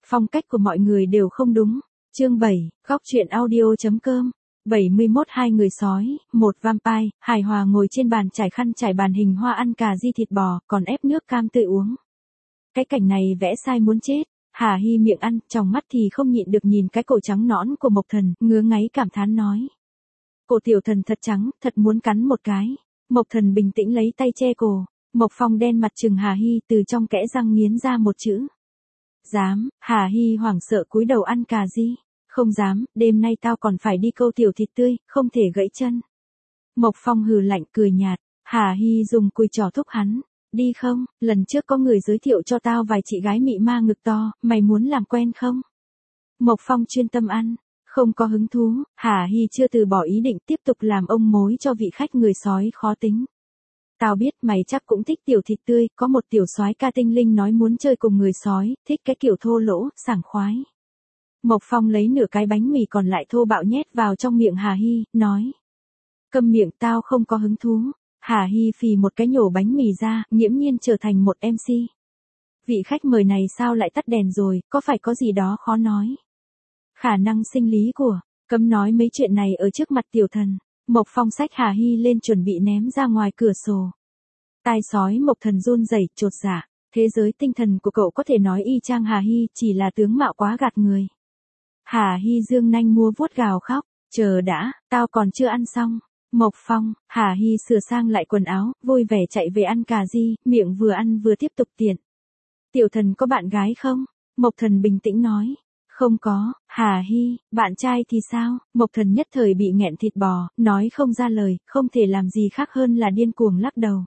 Phong cách của mọi người đều không đúng. Chương 7, góc truyện audio.com. 71 Hai người sói, một vampire, hài hòa ngồi trên bàn trải khăn trải bàn hình hoa ăn cà ri thịt bò, còn ép nước cam tươi uống. Cái cảnh này vẽ sai muốn chết. Hà Hy miệng ăn, trong mắt thì không nhịn được nhìn cái cổ trắng nõn của Mộc Thần, ngứa ngáy cảm thán nói. Cổ tiểu thần thật trắng, thật muốn cắn một cái. Mộc Thần bình tĩnh lấy tay che cổ. Mộc Phong đen mặt trừng Hà Hy từ trong kẽ răng nghiến ra một chữ. Dám. Hà Hy hoảng sợ cúi đầu ăn cà ri. Không dám, đêm nay tao còn phải đi câu tiểu thịt tươi, không thể gãy chân. Mộc Phong hừ lạnh cười nhạt. Hà Hy dùng cùi trỏ thúc hắn. Đi không, lần trước có người giới thiệu cho tao vài chị gái mị ma ngực to, mày muốn làm quen không? Mộc Phong chuyên tâm ăn, không có hứng thú. Hà Hy chưa từ bỏ ý định tiếp tục làm ông mối cho vị khách người sói khó tính. Tao biết mày chắc cũng thích tiểu thịt tươi, có một tiểu soái ca tinh linh nói muốn chơi cùng người sói, thích cái kiểu thô lỗ, sảng khoái. Mộc Phong lấy nửa cái bánh mì còn lại thô bạo nhét vào trong miệng Hà Hy, nói. Câm miệng, tao không có hứng thú. Hà Hy phì một cái nhổ bánh mì ra, nghiễm nhiên trở thành một MC. Vị khách mời này sao lại tắt đèn rồi, có phải có gì đó khó nói. Khả năng sinh lý của, cấm nói mấy chuyện này ở trước mặt tiểu thần. Mộc Phong xách Hà Hy lên chuẩn bị ném ra ngoài cửa sổ. Tai sói Mộc Thần run rẩy, chột dạ. Thế giới tinh thần của cậu có thể nói y chang Hà Hy, chỉ là tướng mạo quá gạt người. Hà Hy dương nanh múa vuốt gào khóc. Chờ đã, tao còn chưa ăn xong. Mộc Phong. Hà Hy sửa sang lại quần áo, vui vẻ chạy về ăn cà ri, miệng vừa ăn vừa tiếp tục tiện. Tiểu thần có bạn gái không? Mộc Thần bình tĩnh nói. Không có. Hà Hy, bạn trai thì sao? Mộc Thần nhất thời bị nghẹn thịt bò, nói không ra lời, không thể làm gì khác hơn là điên cuồng lắc đầu.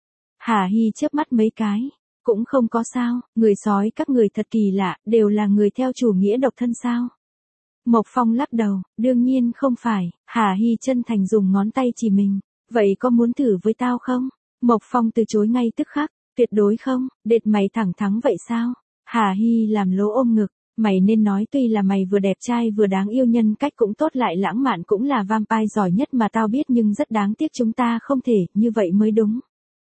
Hà Hy chớp mắt mấy cái. Cũng không có sao, người sói các người thật kỳ lạ, đều là người theo chủ nghĩa độc thân sao? Mộc Phong lắc đầu, đương nhiên không phải. Hà Hy chân thành dùng ngón tay chỉ mình. Vậy có muốn thử với tao không? Mộc Phong từ chối ngay tức khắc. Tuyệt đối không, đệt mày thẳng thắn vậy sao? Hà Hy làm lố ôm ngực. Mày nên nói tuy là mày vừa đẹp trai vừa đáng yêu, nhân cách cũng tốt lại lãng mạn, cũng là vampire giỏi nhất mà tao biết, nhưng rất đáng tiếc chúng ta không thể, như vậy mới đúng.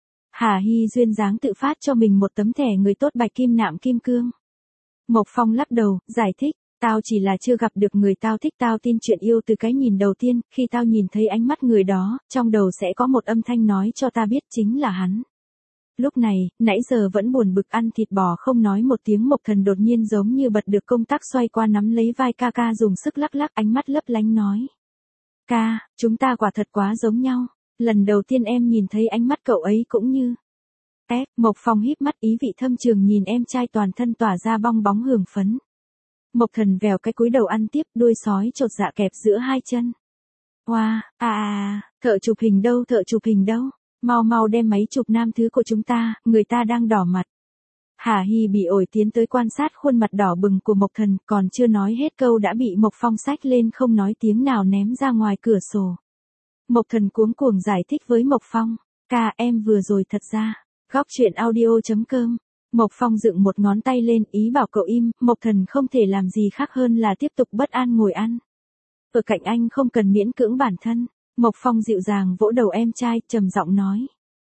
Hà Hy duyên dáng tự phát cho mình một tấm thẻ người tốt bạch kim nạm kim cương. Mộc Phong lắc đầu, giải thích. Tao chỉ là chưa gặp được người tao thích, tao tin chuyện yêu từ cái nhìn đầu tiên, khi tao nhìn thấy ánh mắt người đó, trong đầu sẽ có một âm thanh nói cho ta biết chính là hắn. Lúc này, nãy giờ vẫn buồn bực ăn thịt bò không nói một tiếng, Mộc Thần đột nhiên giống như bật được công tắc, xoay qua nắm lấy vai ca ca dùng sức lắc lắc, ánh mắt lấp lánh nói. Ca, chúng ta quả thật quá giống nhau, lần đầu tiên em nhìn thấy ánh mắt cậu ấy cũng như. Mộc Phong híp mắt ý vị thâm trường nhìn em trai toàn thân tỏa ra bong bóng hưởng phấn. Mộc Thần vèo cái cúi đầu ăn tiếp, đuôi sói chột dạ kẹp giữa hai chân. Wow, thợ chụp hình đâu, thợ chụp hình đâu? Mau mau đem máy chụp nam thứ của chúng ta, người ta đang đỏ mặt. Hà Hy bị ổi tiến tới quan sát khuôn mặt đỏ bừng của Mộc Thần, còn chưa nói hết câu đã bị Mộc Phong xách lên không nói tiếng nào ném ra ngoài cửa sổ. Mộc Thần cuống cuồng giải thích với Mộc Phong. Ca, em vừa rồi thật ra. Góc truyện audio.com. Mộc Phong dựng một ngón tay lên ý bảo cậu im, Mộc Thần không thể làm gì khác hơn là tiếp tục bất an ngồi ăn. Ở cạnh anh không cần miễn cưỡng bản thân. Mộc Phong dịu dàng vỗ đầu em trai, trầm giọng nói.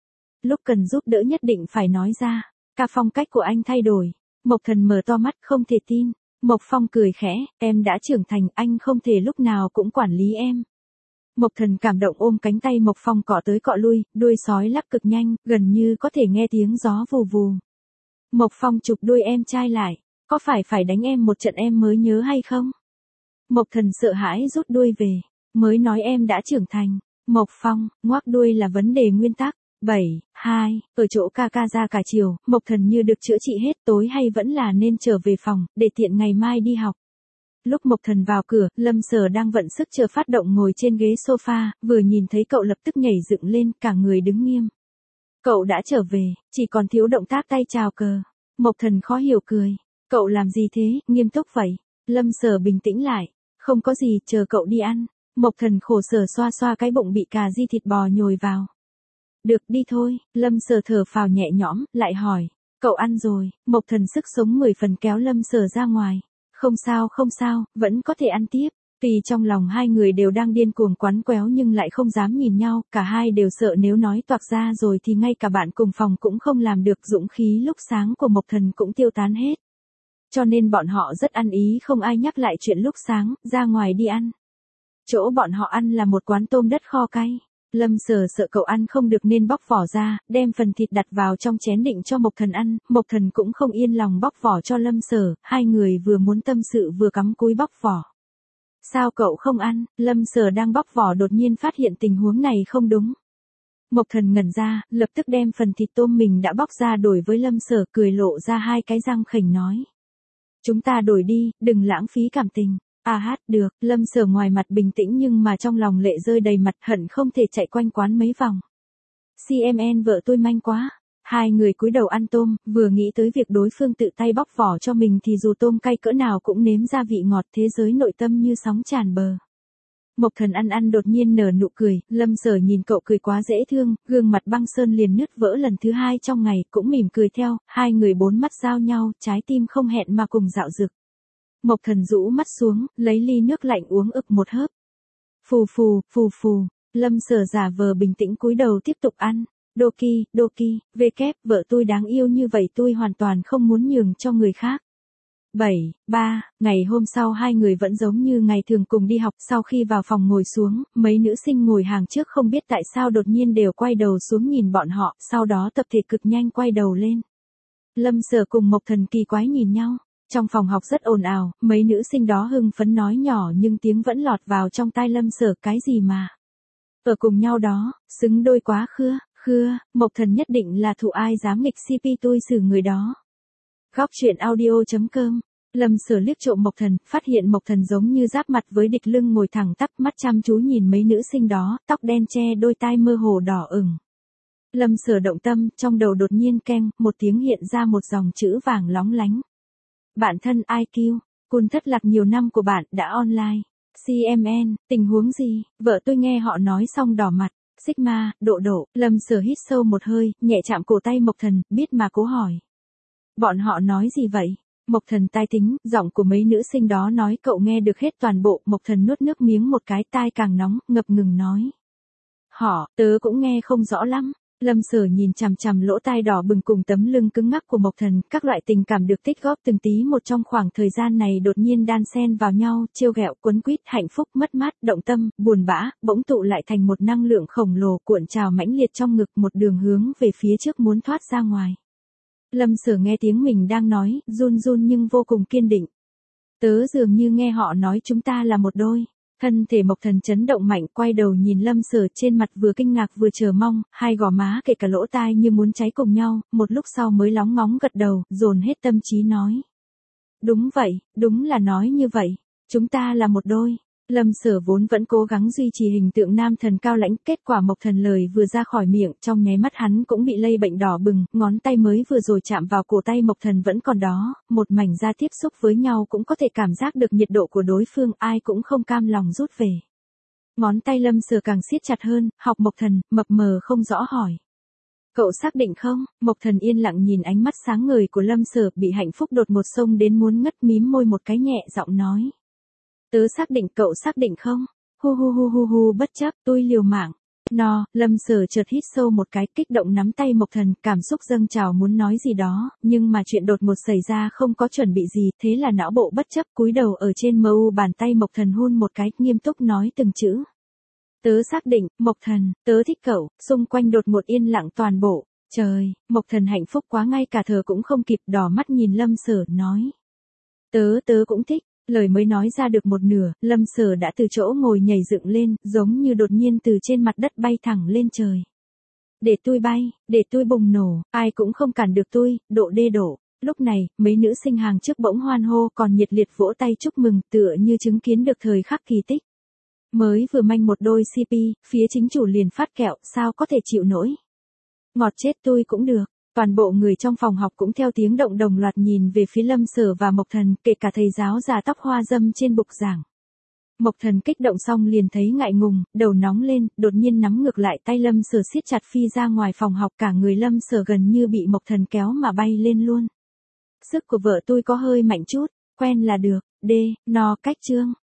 Lúc cần giúp đỡ nhất định phải nói ra. Cả phong cách của anh thay đổi. Mộc Thần mở to mắt không thể tin. Mộc Phong cười khẽ, em đã trưởng thành, anh không thể lúc nào cũng quản lý em. Mộc Thần cảm động ôm cánh tay Mộc Phong cọ tới cọ lui, đuôi sói lắc cực nhanh, gần như có thể nghe tiếng gió vù vù. Mộc Phong chụp đuôi em trai lại. Có phải đánh em một trận em mới nhớ hay không? Mộc Thần sợ hãi rút đuôi về. Mới nói em đã trưởng thành. Mộc Phong, ngoác đuôi là vấn đề nguyên tắc. 7, 2, ở chỗ ca ca ra cả chiều, Mộc Thần như được chữa trị hết, tối hay vẫn là nên trở về phòng, để tiện ngày mai đi học. Lúc Mộc Thần vào cửa, Lâm Sở đang vận sức chờ phát động ngồi trên ghế sofa, vừa nhìn thấy cậu lập tức nhảy dựng lên, cả người đứng nghiêm. Cậu đã trở về, chỉ còn thiếu động tác tay chào cờ. Mộc Thần khó hiểu cười. Cậu làm gì thế, nghiêm túc vậy? Lâm Sở bình tĩnh lại. Không có gì, chờ cậu đi ăn. Mộc Thần khổ sở xoa xoa cái bụng bị cà ri thịt bò nhồi vào. Được đi thôi, Lâm Sở thở phào nhẹ nhõm, lại hỏi. Cậu ăn rồi, Mộc Thần sức sống 10 phần kéo Lâm Sở ra ngoài. Không sao, vẫn có thể ăn tiếp. Tuy trong lòng hai người đều đang điên cuồng quắn quéo nhưng lại không dám nhìn nhau, cả hai đều sợ nếu nói toạc ra rồi thì ngay cả bạn cùng phòng cũng không làm được, dũng khí lúc sáng của Mộc Thần cũng tiêu tán hết. Cho nên bọn họ rất ăn ý không ai nhắc lại chuyện lúc sáng, ra ngoài đi ăn. Chỗ bọn họ ăn là một quán tôm đất kho cay. Lâm Sở sợ cậu ăn không được nên bóc vỏ ra, đem phần thịt đặt vào trong chén định cho Mộc Thần ăn, Mộc Thần cũng không yên lòng bóc vỏ cho Lâm Sở, hai người vừa muốn tâm sự vừa cắm cúi bóc vỏ. Sao cậu không ăn? Lâm Sở đang bóc vỏ đột nhiên phát hiện tình huống này không đúng. Mộc Thần ngẩn ra, lập tức đem phần thịt tôm mình đã bóc ra đổi với Lâm Sở, cười lộ ra hai cái răng khểnh nói. Chúng ta đổi đi, đừng lãng phí cảm tình. Được, Lâm Sở ngoài mặt bình tĩnh nhưng mà trong lòng lệ rơi đầy mặt, hận không thể chạy quanh quán mấy vòng. CMN vợ tôi manh quá. Hai người cúi đầu ăn tôm, vừa nghĩ tới việc đối phương tự tay bóc vỏ cho mình thì dù tôm cay cỡ nào cũng nếm ra vị ngọt, thế giới nội tâm như sóng tràn bờ. Mộc Thần ăn đột nhiên nở nụ cười, Lâm Sở nhìn cậu cười quá dễ thương, gương mặt băng sơn liền nứt vỡ lần thứ hai trong ngày, cũng mỉm cười theo, hai người bốn mắt giao nhau, trái tim không hẹn mà cùng dạo dực. Mộc Thần rũ mắt xuống, lấy ly nước lạnh uống ực một hớp. Phù phù, Lâm Sở giả vờ bình tĩnh cúi đầu tiếp tục ăn. Doki, vợ tôi đáng yêu như vậy tôi hoàn toàn không muốn nhường cho người khác. 3. Ngày hôm sau hai người vẫn giống như ngày thường cùng đi học, sau khi vào phòng ngồi xuống, mấy nữ sinh ngồi hàng trước không biết tại sao đột nhiên đều quay đầu xuống nhìn bọn họ, sau đó tập thể cực nhanh quay đầu lên. Lâm Sở cùng Mộc Thần kỳ quái nhìn nhau. Trong phòng học rất ồn ào, mấy nữ sinh đó hưng phấn nói nhỏ nhưng tiếng vẫn lọt vào trong tai Lâm Sở, cái gì mà. Ở cùng nhau đó, xứng đôi quá khưa, Mộc Thần nhất định là thụ ai dám nghịch CP tôi xử người đó. Góc truyện audio.com. Lâm Sở liếc trộm Mộc Thần, phát hiện Mộc Thần giống như giáp mặt với địch, lưng ngồi thẳng tắp, mắt chăm chú nhìn mấy nữ sinh đó, tóc đen che đôi tai mơ hồ đỏ ửng. Lâm Sở động tâm, trong đầu đột nhiên keng, một tiếng hiện ra một dòng chữ vàng lóng lánh. Bạn thân IQ, cun thất lạc nhiều năm của bạn đã online. CMN, tình huống gì? Vợ tôi nghe họ nói xong đỏ mặt. Sigma, độ, Lâm Sở hít sâu một hơi, nhẹ chạm cổ tay Mộc Thần, biết mà cố hỏi. Bọn họ nói gì vậy? Mộc Thần tai tính, giọng của mấy nữ sinh đó nói cậu nghe được hết toàn bộ, Mộc Thần nuốt nước miếng một cái, tai càng nóng, ngập ngừng nói. Tớ cũng nghe không rõ lắm. Lâm Sở nhìn chằm chằm lỗ tai đỏ bừng cùng tấm lưng cứng ngắc của Mộc Thần, các loại tình cảm được tích góp từng tí một trong khoảng thời gian này đột nhiên đan xen vào nhau, trêu ghẹo, quấn quýt, hạnh phúc, mất mát, động tâm, buồn bã, bỗng tụ lại thành một năng lượng khổng lồ cuộn trào mãnh liệt trong ngực, một đường hướng về phía trước muốn thoát ra ngoài. Lâm Sở nghe tiếng mình đang nói, run nhưng vô cùng kiên định. Tớ dường như nghe họ nói chúng ta là một đôi. Thân thể Mộc Thần chấn động mạnh, quay đầu nhìn Lâm Sở, trên mặt vừa kinh ngạc vừa chờ mong, hai gò má kể cả lỗ tai như muốn cháy cùng nhau, một lúc sau mới lóng ngóng gật đầu, dồn hết tâm trí nói. Đúng vậy, đúng là nói như vậy, chúng ta là một đôi. Lâm Sở vốn vẫn cố gắng duy trì hình tượng nam thần cao lãnh, kết quả Mộc Thần lời vừa ra khỏi miệng, trong nháy mắt hắn cũng bị lây bệnh đỏ bừng, ngón tay mới vừa rồi chạm vào cổ tay Mộc Thần vẫn còn đó, một mảnh da tiếp xúc với nhau cũng có thể cảm giác được nhiệt độ của đối phương, ai cũng không cam lòng rút về. Ngón tay Lâm Sở càng siết chặt hơn, học Mộc Thần, mập mờ không rõ hỏi. Cậu xác định không? Mộc Thần yên lặng nhìn ánh mắt sáng ngời của Lâm Sở, bị hạnh phúc đột ngột xông đến muốn ngất, mím môi một cái nhẹ giọng nói. Tớ xác định, cậu xác định không? Hu, bất chấp, tôi liều mạng. Lâm Sở chợt hít sâu một cái, kích động nắm tay Mộc Thần, cảm xúc dâng trào muốn nói gì đó, nhưng mà chuyện đột ngột xảy ra không có chuẩn bị gì, thế là não bộ bất chấp cúi đầu ở trên mu bàn tay Mộc Thần hôn một cái, nghiêm túc nói từng chữ. Tớ xác định, Mộc Thần, tớ thích cậu, xung quanh đột ngột yên lặng toàn bộ. Trời, Mộc Thần hạnh phúc quá ngay cả thở cũng không kịp, đỏ mắt nhìn Lâm Sở, nói. Tớ cũng thích. Lời mới nói ra được một nửa, Lâm Sở đã từ chỗ ngồi nhảy dựng lên, giống như đột nhiên từ trên mặt đất bay thẳng lên trời. Để tôi bay, để tôi bùng nổ, ai cũng không cản được tôi, độ. Lúc này, mấy nữ sinh hàng trước bỗng hoan hô còn nhiệt liệt vỗ tay chúc mừng, tựa như chứng kiến được thời khắc kỳ tích. Mới vừa manh một đôi CP, phía chính chủ liền phát kẹo, sao có thể chịu nổi. Ngọt chết tôi cũng được. Toàn bộ người trong phòng học cũng theo tiếng động đồng loạt nhìn về phía Lâm Sở và Mộc Thần, kể cả thầy giáo già tóc hoa dâm trên bục giảng. Mộc Thần kích động xong liền thấy ngại ngùng, đầu nóng lên, đột nhiên nắm ngược lại tay Lâm Sở siết chặt phi ra ngoài phòng học, cả người Lâm Sở gần như bị Mộc Thần kéo mà bay lên luôn. Sức của vợ tôi có hơi mạnh chút, quen là được, cách chương.